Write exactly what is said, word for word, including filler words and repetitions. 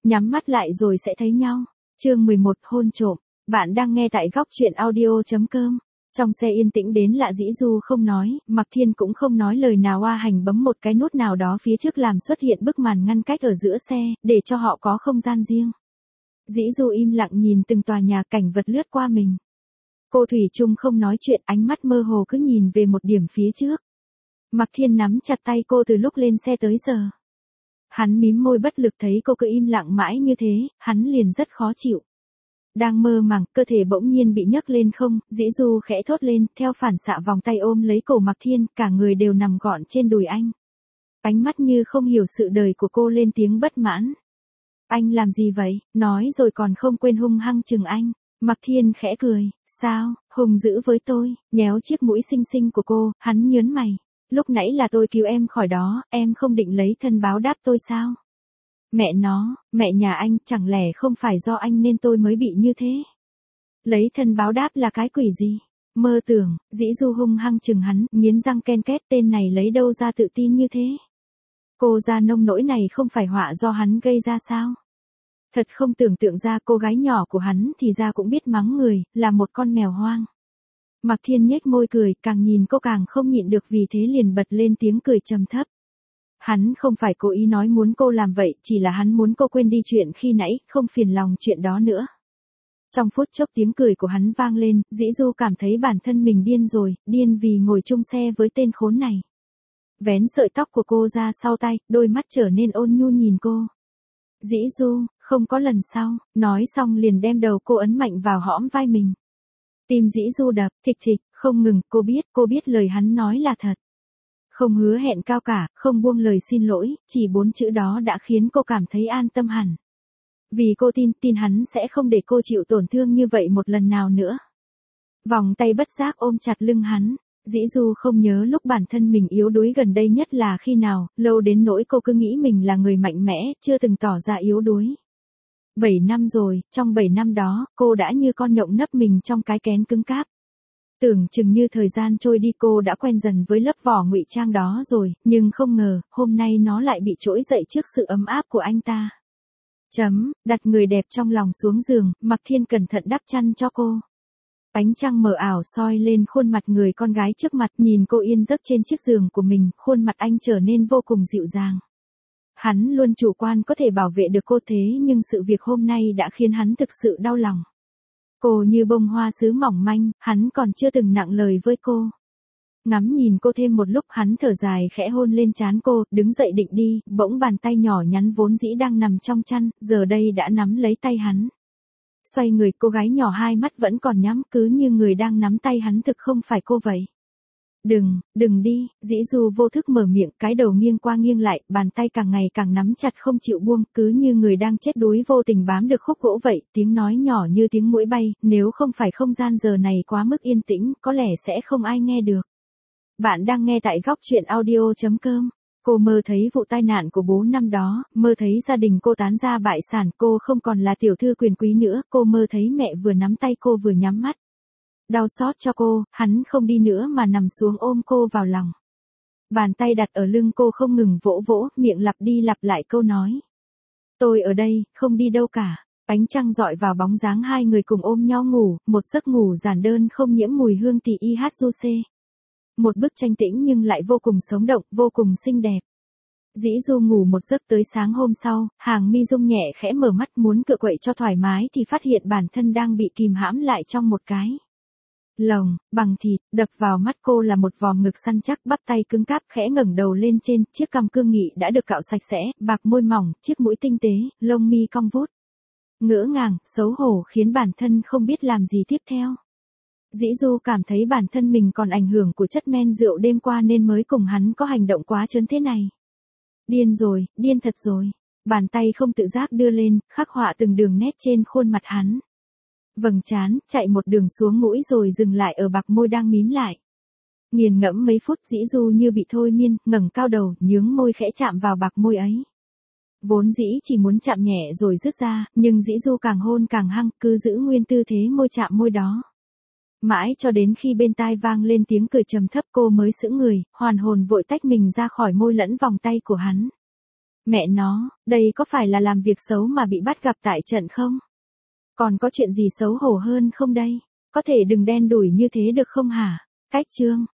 nhắm mắt lại rồi sẽ thấy nhau. Chương mười một hôn trộm. Bạn đang nghe tại góc truyện audio chấm com. Trong xe yên tĩnh đến lạ Dĩ Du không nói, Mạc Thiên cũng không nói lời nào, A Hành bấm một cái nút nào đó phía trước làm xuất hiện bức màn ngăn cách ở giữa xe, để cho họ có không gian riêng. Dĩ Du im lặng nhìn từng tòa nhà cảnh vật lướt qua mình. Cô thủy chung không nói chuyện, ánh mắt mơ hồ cứ nhìn về một điểm phía trước. Mạc Thiên nắm chặt tay cô từ lúc lên xe tới giờ. Hắn mím môi bất lực thấy cô cứ im lặng mãi như thế, hắn liền rất khó chịu. Đang mơ màng, cơ thể bỗng nhiên bị nhấc lên không, Dĩ Du khẽ thốt lên, theo phản xạ vòng tay ôm lấy cổ Mạc Thiên, cả người đều nằm gọn trên đùi anh. Ánh mắt như không hiểu sự đời của cô lên tiếng bất mãn. Anh làm gì vậy, nói rồi còn không quên hung hăng chừng anh. Mạc Thiên khẽ cười, sao, hùng dữ với tôi, nhéo chiếc mũi xinh xinh của cô, hắn nhớn mày. Lúc nãy là tôi cứu em khỏi đó, em không định lấy thân báo đáp tôi sao? Mẹ nó, mẹ nhà anh, chẳng lẽ không phải do anh nên tôi mới bị như thế? Lấy thân báo đáp là cái quỷ gì? Mơ tưởng, Dĩ Du hung hăng chừng hắn, nghiến răng ken két, tên này lấy đâu ra tự tin như thế? Cô ra nông nỗi này không phải họa do hắn gây ra sao? Thật không tưởng tượng ra cô gái nhỏ của hắn thì ra cũng biết mắng người, là một con mèo hoang. Mạc Thiên nhếch môi cười, càng nhìn cô càng không nhịn được, vì thế liền bật lên tiếng cười trầm thấp. Hắn không phải cố ý nói muốn cô làm vậy, chỉ là hắn muốn cô quên đi chuyện khi nãy, không phiền lòng chuyện đó nữa. Trong phút chốc tiếng cười của hắn vang lên, Dĩ Du cảm thấy bản thân mình điên rồi, điên vì ngồi chung xe với tên khốn này. Vén sợi tóc của cô ra sau tay, đôi mắt trở nên ôn nhu nhìn cô. Dĩ Du, không có lần sau, nói xong liền đem đầu cô ấn mạnh vào hõm vai mình. Tim Dĩ Du đập, thịch thịch, không ngừng, cô biết, cô biết lời hắn nói là thật. Không hứa hẹn cao cả, không buông lời xin lỗi, chỉ bốn chữ đó đã khiến cô cảm thấy an tâm hẳn. Vì cô tin, tin hắn sẽ không để cô chịu tổn thương như vậy một lần nào nữa. Vòng tay bất giác ôm chặt lưng hắn, Dĩ Du không nhớ lúc bản thân mình yếu đuối gần đây nhất là khi nào, lâu đến nỗi cô cứ nghĩ mình là người mạnh mẽ, chưa từng tỏ ra yếu đuối. Bảy năm rồi, trong bảy năm đó, cô đã như con nhộng nấp mình trong cái kén cứng cáp. Tưởng chừng như thời gian trôi đi, cô đã quen dần với lớp vỏ ngụy trang đó rồi, nhưng không ngờ, hôm nay nó lại bị trỗi dậy trước sự ấm áp của anh ta. Chấm, đặt người đẹp trong lòng xuống giường, Mạc Thiên cẩn thận đắp chăn cho cô. Ánh trăng mờ ảo soi lên khuôn mặt người con gái trước mặt, nhìn cô yên giấc trên chiếc giường của mình, khuôn mặt anh trở nên vô cùng dịu dàng. Hắn luôn chủ quan có thể bảo vệ được cô, thế nhưng sự việc hôm nay đã khiến hắn thực sự đau lòng. Cô như bông hoa sứ mỏng manh, hắn còn chưa từng nặng lời với cô. Ngắm nhìn cô thêm một lúc, hắn thở dài khẽ hôn lên trán cô, đứng dậy định đi, bỗng bàn tay nhỏ nhắn vốn dĩ đang nằm trong chăn, giờ đây đã nắm lấy tay hắn. Xoay người, cô gái nhỏ hai mắt vẫn còn nhắm, cứ như người đang nắm tay hắn thực không phải cô vậy. Đừng, đừng đi, Dĩ Du vô thức mở miệng, cái đầu nghiêng qua nghiêng lại, bàn tay càng ngày càng nắm chặt không chịu buông, cứ như người đang chết đuối vô tình bám được khúc gỗ vậy, tiếng nói nhỏ như tiếng muỗi bay, nếu không phải không gian giờ này quá mức yên tĩnh, có lẽ sẽ không ai nghe được. Bạn đang nghe tại góc truyện audio chấm com. Cô mơ thấy vụ tai nạn của bố năm đó, mơ thấy gia đình cô tán gia bại sản, cô không còn là tiểu thư quyền quý nữa, cô mơ thấy mẹ vừa nắm tay cô vừa nhắm mắt. Đau xót cho cô, hắn không đi nữa mà nằm xuống ôm cô vào lòng. Bàn tay đặt ở lưng cô không ngừng vỗ vỗ, miệng lặp đi lặp lại câu nói. Tôi ở đây, không đi đâu cả. Ánh trăng dọi vào bóng dáng hai người cùng ôm nhau ngủ, một giấc ngủ giản đơn không nhiễm mùi hương tỳ y hát du xê. Một bức tranh tĩnh nhưng lại vô cùng sống động, vô cùng xinh đẹp. Dĩ Du ngủ một giấc tới sáng hôm sau, Hàng Mi Dung nhẹ khẽ mở mắt muốn cựa quậy cho thoải mái thì phát hiện bản thân đang bị kìm hãm lại trong một cái lồng, bằng thịt, đập vào mắt cô là một vòm ngực săn chắc, bắp tay cứng cáp, khẽ ngẩng đầu lên trên, chiếc cằm cương nghị đã được cạo sạch sẽ, bạc môi mỏng, chiếc mũi tinh tế, lông mi cong vút. Ngỡ ngàng, xấu hổ khiến bản thân không biết làm gì tiếp theo. Dĩ Du cảm thấy bản thân mình còn ảnh hưởng của chất men rượu đêm qua nên mới cùng hắn có hành động quá trớn thế này. Điên rồi, điên thật rồi. Bàn tay không tự giác đưa lên, khắc họa từng đường nét trên khuôn mặt hắn. Vầng trán, chạy một đường xuống mũi rồi dừng lại ở bạc môi đang mím lại. Nghiền ngẫm mấy phút, Dĩ Du như bị thôi miên, ngẩng cao đầu, nhướng môi khẽ chạm vào bạc môi ấy. Vốn dĩ chỉ muốn chạm nhẹ rồi dứt ra, nhưng Dĩ Du càng hôn càng hăng, cứ giữ nguyên tư thế môi chạm môi đó. Mãi cho đến khi bên tai vang lên tiếng cười trầm thấp, cô mới sững người, hoàn hồn vội tách mình ra khỏi môi lẫn vòng tay của hắn. Mẹ nó, đây có phải là làm việc xấu mà bị bắt gặp tại trận không? Còn có chuyện gì xấu hổ hơn không đây? Có thể đừng đen đủi như thế được không hả? Cách chương